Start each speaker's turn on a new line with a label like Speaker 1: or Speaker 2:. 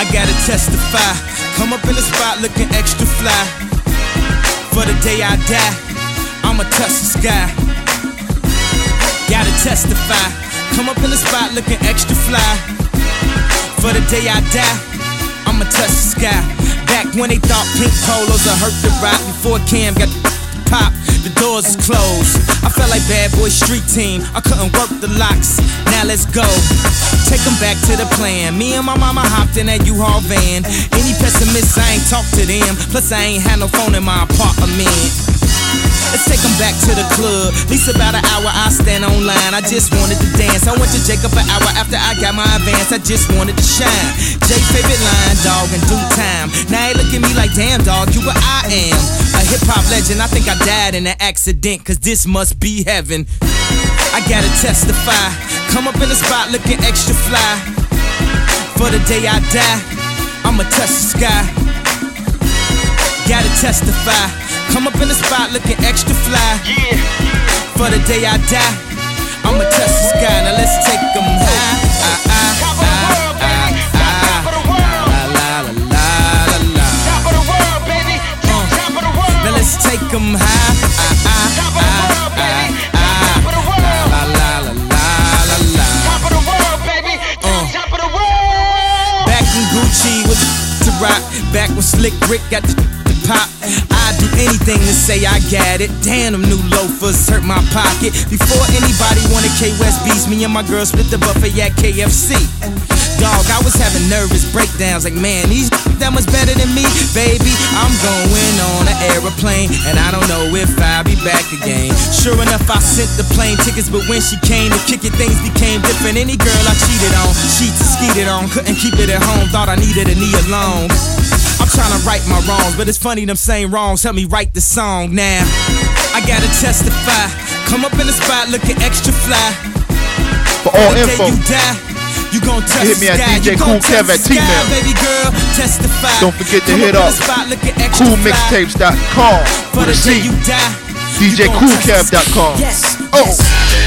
Speaker 1: gotta testify. Come up in the spot looking extra fly. For the day I die, I'ma touch the sky. Gotta testify. Come up in the spot looking extra fly. For the day I die, I'ma touch the sky. Back when they thought pink polos would hurt the rock. Before Cam got the pop, the doors is closed. I felt like Bad Boy Street Team, I couldn't work the locks. Now let's go, take them back to the plan. Me and my mama hopped in that U-Haul van. Any pessimists, I ain't talk to them. Plus I ain't had no phone in my apartment. Let's take them back to the club. At least about an hour I stand online. I just wanted to dance. I went to Jacob an hour after I got my advance. I just wanted to shine. Jay favorite line, dog, in due time. Now they look at me like, damn dog, you what I am. A hip-hop legend, I think I died in an accident, cause this must be heaven. I gotta testify. Come up in the spot looking extra fly. For the day I die, I'ma touch the sky. Gotta testify. Come up in the spot looking extra fly. Yeah. For the day I die, I'ma touch the sky. Now let's take them high.
Speaker 2: Top of the world, baby. Top of the world.
Speaker 1: La la la la la.
Speaker 2: Top of the world, baby. Top of the world.
Speaker 1: Now let's take them high.
Speaker 2: Top of the world, baby. Top of the world.
Speaker 1: La la la la la la.
Speaker 2: Top of the world, baby. Top of the world.
Speaker 1: Back in Gucci with the rock. Back when Slick Rick got the pop. I'd do anything to say I got it. Damn, them new loafers hurt my pocket. Before anybody wanted K-West beats, me and my girl split the buffet at KFC. Dog, I was having nervous breakdowns like, man, these that much better than me. Baby, I'm going on an aeroplane, and I don't know if I'll be back again. Sure enough, I sent the plane tickets, but when she came to kick it, things became different. Any girl I cheated on, sheets skeeted on, couldn't keep it at home, thought I needed a knee alone. I'm trying to right my wrongs, but it's funny them same wrongs help me write the song now. I gotta testify. Come up in the spot looking extra fly.
Speaker 3: For all info,
Speaker 1: you die, you gon' touch
Speaker 3: hit me at DJ Cool Kev at Gmail.
Speaker 1: Baby girl, testify.
Speaker 3: Don't forget to hit up coolmixtapes.com with a C. DJCoolKev.com.
Speaker 1: Yes.
Speaker 3: Oh.